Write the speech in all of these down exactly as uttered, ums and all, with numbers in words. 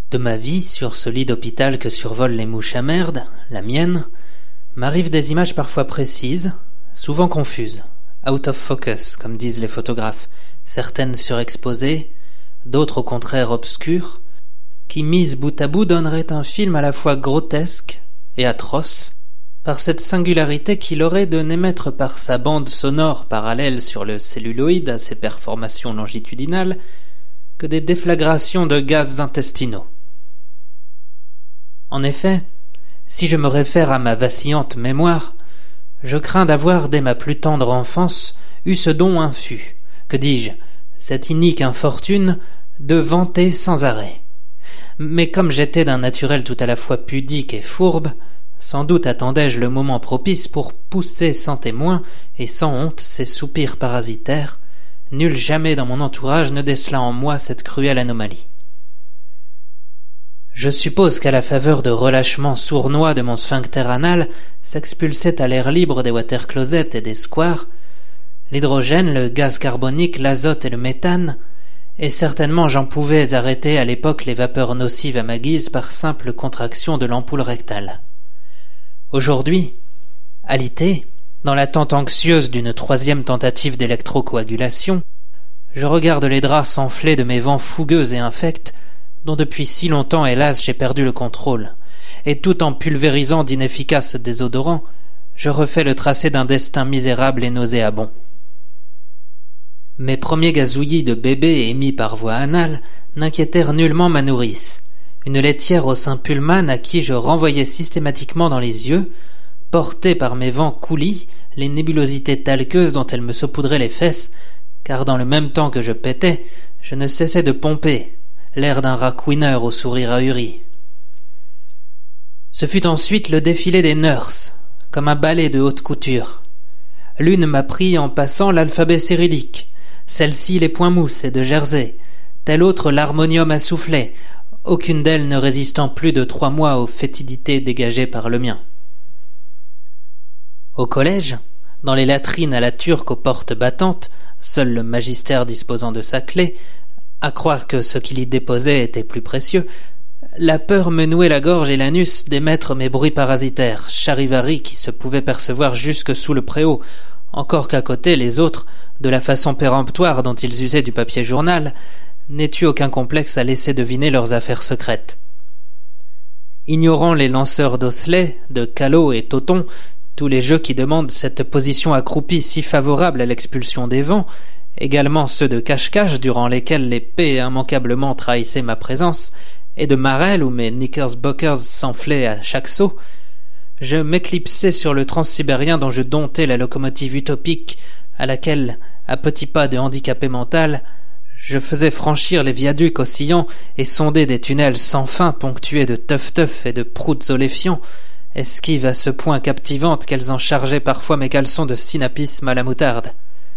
De ma vie, sur ce lit d'hôpital que survolent les mouches à merde, la mienne, m'arrivent des images parfois précises, souvent confuses, out of focus, comme disent les photographes, certaines surexposées, d'autres au contraire obscures, qui mises bout à bout donneraient un film à la fois grotesque et atroce, par cette singularité qu'il aurait de n'émettre par sa bande sonore parallèle sur le celluloïde à ses performations longitudinales que des déflagrations de gaz intestinaux. En effet, si je me réfère à ma vacillante mémoire, je crains d'avoir dès ma plus tendre enfance eu ce don infus, que dis-je, cette inique infortune de vanter sans arrêt. Mais comme j'étais d'un naturel tout à la fois pudique et fourbe, sans doute attendais-je le moment propice pour pousser sans témoin et sans honte ces soupirs parasitaires, nul jamais dans mon entourage ne décela en moi cette cruelle anomalie. Je suppose qu'à la faveur de relâchements sournois de mon sphincter anal s'expulsaient à l'air libre des water-closets et des squares l'hydrogène, le gaz carbonique, l'azote et le méthane, et certainement j'en pouvais arrêter à l'époque les vapeurs nocives à ma guise par simple contraction de l'ampoule rectale. Aujourd'hui, alité, dans l'attente anxieuse d'une troisième tentative d'électrocoagulation, je regarde les draps s'enfler de mes vents fougueux et infects, dont depuis si longtemps, hélas, j'ai perdu le contrôle, et tout en pulvérisant d'inefficaces désodorants, je refais le tracé d'un destin misérable et nauséabond. Mes premiers gazouillis de bébé émis par voie anale n'inquiétèrent nullement ma nourrice, une laitière au sein Pullman à qui je renvoyais systématiquement dans les yeux, portée par mes vents coulis, les nébulosités talqueuses dont elle me saupoudraient les fesses, car dans le même temps que je pétais, je ne cessais de pomper, l'air d'un rat couineur au sourire ahuri. Ce fut ensuite le défilé des nurses, comme un ballet de haute couture. L'une m'apprit en passant l'alphabet cyrillique, celle-ci les points mousses et de Jersey, telle autre l'harmonium à soufflet, aucune d'elles ne résistant plus de trois mois aux fétidités dégagées par le mien. Au collège, dans les latrines à la turque aux portes battantes, seul le magistère disposant de sa clé, à croire que ce qu'il y déposait était plus précieux, la peur me nouait la gorge et l'anus d'émettre mes bruits parasitaires, charivari qui se pouvaient percevoir jusque sous le préau, encore qu'à côté les autres, de la façon péremptoire dont ils usaient du papier journal, n'aient eu aucun complexe à laisser deviner leurs affaires secrètes. Ignorant les lanceurs d'osselets, de calots et totons, tous les jeux qui demandent cette position accroupie si favorable à l'expulsion des vents, également ceux de cache-cache durant lesquels les P immanquablement trahissaient ma présence, et de marelles où mes knickerbockers s'enflaient à chaque saut, je m'éclipsais sur le transsibérien dont je domptais la locomotive utopique à laquelle, à petits pas de handicapé mental, je faisais franchir les viaducs oscillants et sonder des tunnels sans fin ponctués de teuf-teuf et de proutes oléfiants, esquives à ce point captivantes qu'elles en chargeaient parfois mes caleçons de synapisme à la moutarde.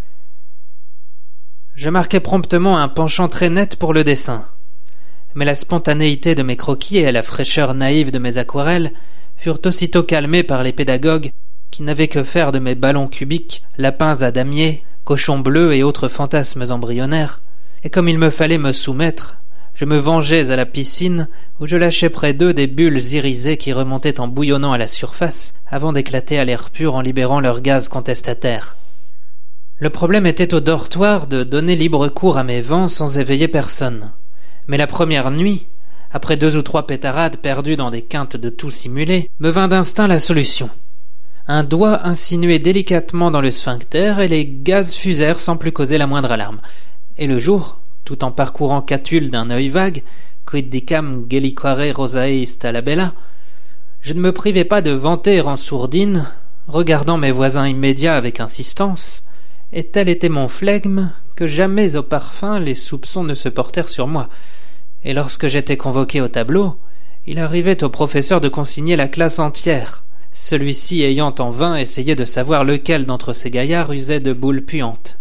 Je marquai promptement un penchant très net pour le dessin, mais la spontanéité de mes croquis et la fraîcheur naïve de mes aquarelles furent aussitôt calmées par les pédagogues qui n'avaient que faire de mes ballons cubiques, lapins à damier, cochons bleus et autres fantasmes embryonnaires, et comme il me fallait me soumettre, je me vengeais à la piscine où je lâchais près d'eux des bulles irisées qui remontaient en bouillonnant à la surface avant d'éclater à l'air pur en libérant leur gaz contestataire. Le problème était au dortoir de donner libre cours à mes vents sans éveiller personne. Mais la première nuit, après deux ou trois pétarades perdues dans des quintes de tout simulé, me vint d'instinct la solution. Un doigt insinué délicatement dans le sphincter et les gaz fusèrent sans plus causer la moindre alarme. Et le jour, tout en parcourant Catulle d'un œil vague, quid dicam gelliquare rosae stalabella, je ne me privai pas de vanter en sourdine, regardant mes voisins immédiats avec insistance, et tel était mon flegme que jamais au parfum les soupçons ne se portèrent sur moi, et lorsque j'étais convoqué au tableau, il arrivait au professeur de consigner la classe entière, celui-ci ayant en vain essayé de savoir lequel d'entre ces gaillards usait de boules puantes.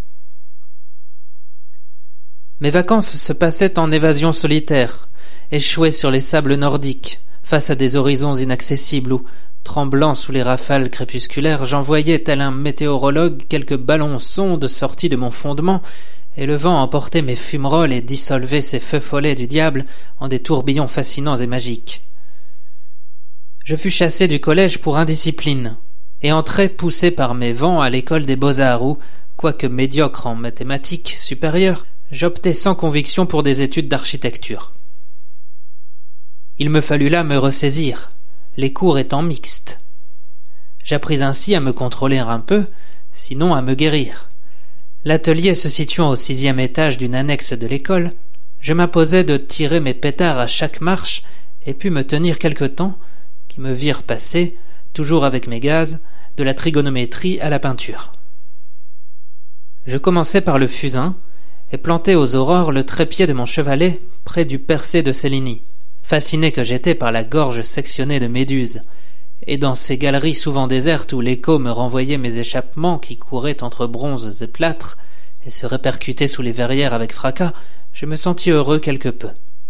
Mes vacances se passaient en évasion solitaire, échoué sur les sables nordiques, face à des horizons inaccessibles où, tremblant sous les rafales crépusculaires, j'envoyais tel un météorologue quelques ballons sondes sortis de mon fondement et le vent emportait mes fumerolles et dissolvait ces feux follets du diable en des tourbillons fascinants et magiques. Je fus chassé du collège pour indiscipline, et entrai poussé par mes vents à l'école des beaux-arts où, quoique médiocre en mathématiques supérieures, j'optai sans conviction pour des études d'architecture. Il me fallut là me ressaisir, les cours étant mixtes. J'appris ainsi à me contrôler un peu, sinon à me guérir. L'atelier se situant au sixième étage d'une annexe de l'école, je m'imposais de tirer mes pétards à chaque marche et pus me tenir quelque temps, qui me virent passer, toujours avec mes gaz, de la trigonométrie à la peinture. Je commençai par le fusain et plantai aux aurores le trépied de mon chevalet près du percé de Céligny, fasciné que j'étais par la gorge sectionnée de Méduse, et dans ces galeries souvent désertes où l'écho me renvoyait mes échappements qui couraient entre bronzes et plâtres et se répercutaient sous les verrières avec fracas, je me sentis heureux quelque peu.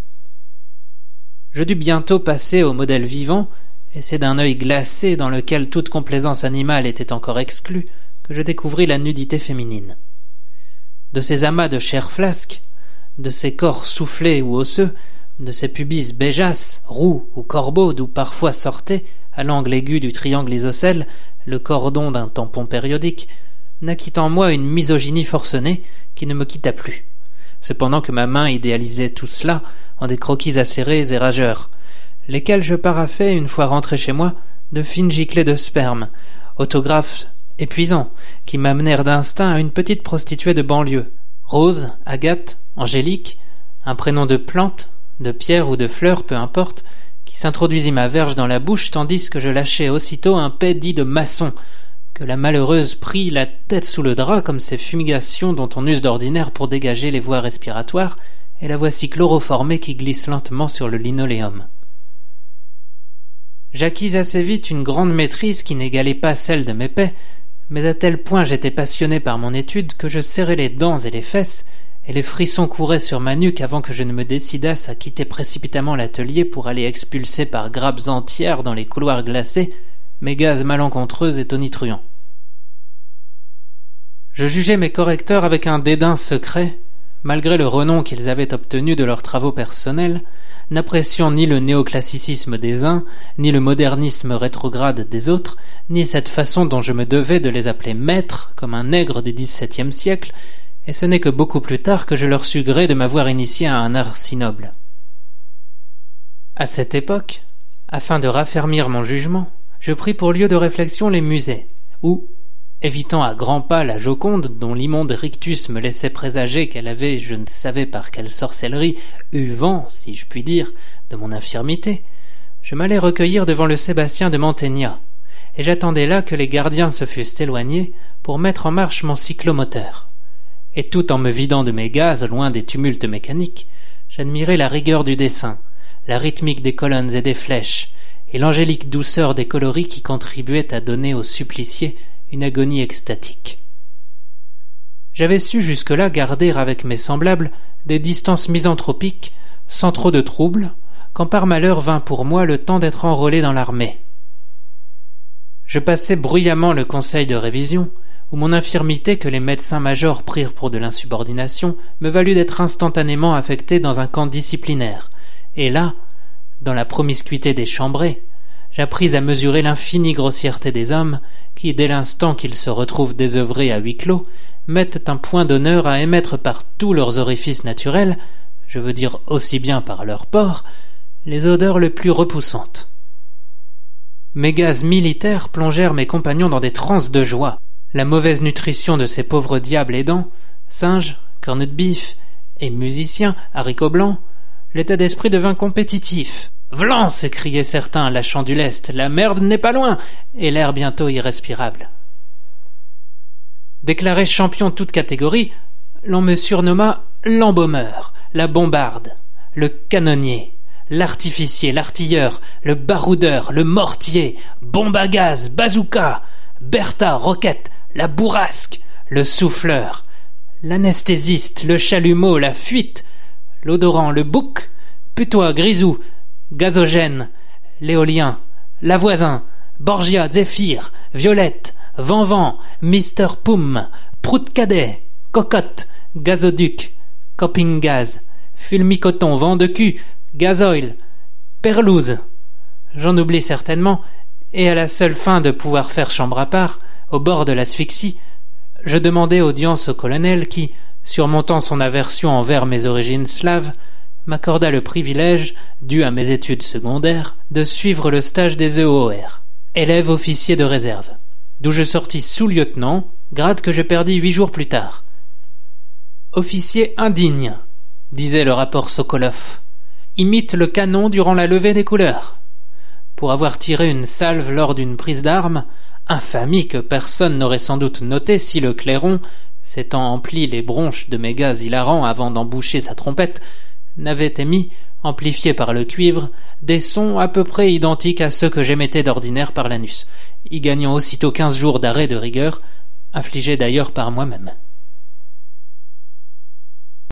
Je dus bientôt passer au modèle vivant, et c'est d'un œil glacé dans lequel toute complaisance animale était encore exclue que je découvris la nudité féminine. De ces amas de chair flasque, de ces corps soufflés ou osseux, de ces pubis béjasses, roux ou corbeaux d'où parfois sortait, à l'angle aigu du triangle isocèle, le cordon d'un tampon périodique, naquit en moi une misogynie forcenée qui ne me quitta plus, cependant que ma main idéalisait tout cela en des croquis acérés et rageurs, lesquels je paraphai, une fois rentré chez moi, de fines giclées de sperme, autographes épuisants, qui m'amenèrent d'instinct à une petite prostituée de banlieue, Rose, Agathe, Angélique, un prénom de plante, de pierre ou de fleur, peu importe, qui s'introduisit ma verge dans la bouche tandis que je lâchais aussitôt un paix dit de maçon, que la malheureuse prit la tête sous le drap comme ces fumigations dont on use d'ordinaire pour dégager les voies respiratoires, et la voici chloroformée qui glisse lentement sur le linoléum. J'acquis assez vite une grande maîtrise qui n'égalait pas celle de mes paix, mais à tel point j'étais passionné par mon étude que je serrais les dents et les fesses, et les frissons couraient sur ma nuque avant que je ne me décidasse à quitter précipitamment l'atelier pour aller expulser par grappes entières dans les couloirs glacés mes gaz malencontreux et tonitruants. Je jugeais mes correcteurs avec un dédain secret, malgré le renom qu'ils avaient obtenu de leurs travaux personnels, n'appréciant ni le néoclassicisme des uns, ni le modernisme rétrograde des autres, ni cette façon dont je me devais de les appeler maîtres, comme un nègre du dix-septième siècle, et ce n'est que beaucoup plus tard que je leur sus gré de m'avoir initié à un art si noble. À cette époque, afin de raffermir mon jugement, je pris pour lieu de réflexion les musées, où, évitant à grands pas la Joconde, dont l'immonde rictus me laissait présager qu'elle avait, je ne savais par quelle sorcellerie, eu vent, si je puis dire, de mon infirmité, je m'allais recueillir devant le Sébastien de Mantegna, et j'attendais là que les gardiens se fussent éloignés pour mettre en marche mon cyclomoteur. Et tout en me vidant de mes gaz, loin des tumultes mécaniques, j'admirais la rigueur du dessin, la rythmique des colonnes et des flèches, et l'angélique douceur des coloris qui contribuaient à donner au supplicié une agonie extatique. J'avais su jusque-là garder avec mes semblables des distances misanthropiques, sans trop de trouble, quand par malheur vint pour moi le temps d'être enrôlé dans l'armée. Je passai bruyamment le conseil de révision, où mon infirmité que les médecins-majors prirent pour de l'insubordination me valut d'être instantanément affecté dans un camp disciplinaire, et là, dans la promiscuité des chambrés, j'appris à mesurer l'infinie grossièreté des hommes qui, dès l'instant qu'ils se retrouvent désœuvrés à huis clos, mettent un point d'honneur à émettre par tous leurs orifices naturels, je veux dire aussi bien par leurs pores, les odeurs les plus repoussantes. Mes gaz militaires plongèrent mes compagnons dans des transes de joie. La mauvaise nutrition de ces pauvres diables aidants, singes, cornets de bif et musiciens, haricots blancs, l'état d'esprit devint compétitif. « Vlan !» s'écriaient certains, lâchant du lest, « la merde n'est pas loin !» et l'air bientôt irrespirable. Déclaré champion toute catégorie, l'on me surnomma l'embaumeur, la bombarde, le canonnier, l'artificier, l'artilleur, le baroudeur, le mortier, bombe à gaz, bazooka, Bertha, roquette, la bourrasque, le souffleur, l'anesthésiste, le chalumeau, la fuite, l'odorant, le bouc, putois, grisou, gazogène, l'éolien, l'avoisin, Borgia, Zéphyr, Violette, Van-Van, Mister Poum, Prout Cadet, Cocotte, gazoduc, camping-gaz, fulmicoton, vent de cul, gazoil, perlouse. J'en oublie certainement, et à la seule fin de pouvoir faire chambre à part, au bord de l'asphyxie, je demandai audience au colonel qui, surmontant son aversion envers mes origines slaves, m'accorda le privilège, dû à mes études secondaires, de suivre le stage des E O R, élève officier de réserve, d'où je sortis sous-lieutenant, grade que je perdis huit jours plus tard. Officier indigne, disait le rapport Sokolov, imite le canon durant la levée des couleurs. Pour avoir tiré une salve lors d'une prise d'armes, infamie que personne n'aurait sans doute notée si le clairon, s'étant empli les bronches de mes gaz hilarants avant d'emboucher sa trompette, n'avait émis, amplifiés par le cuivre, des sons à peu près identiques à ceux que j'émettais d'ordinaire par l'anus, y gagnant aussitôt quinze jours d'arrêt de rigueur, infligés d'ailleurs par moi-même.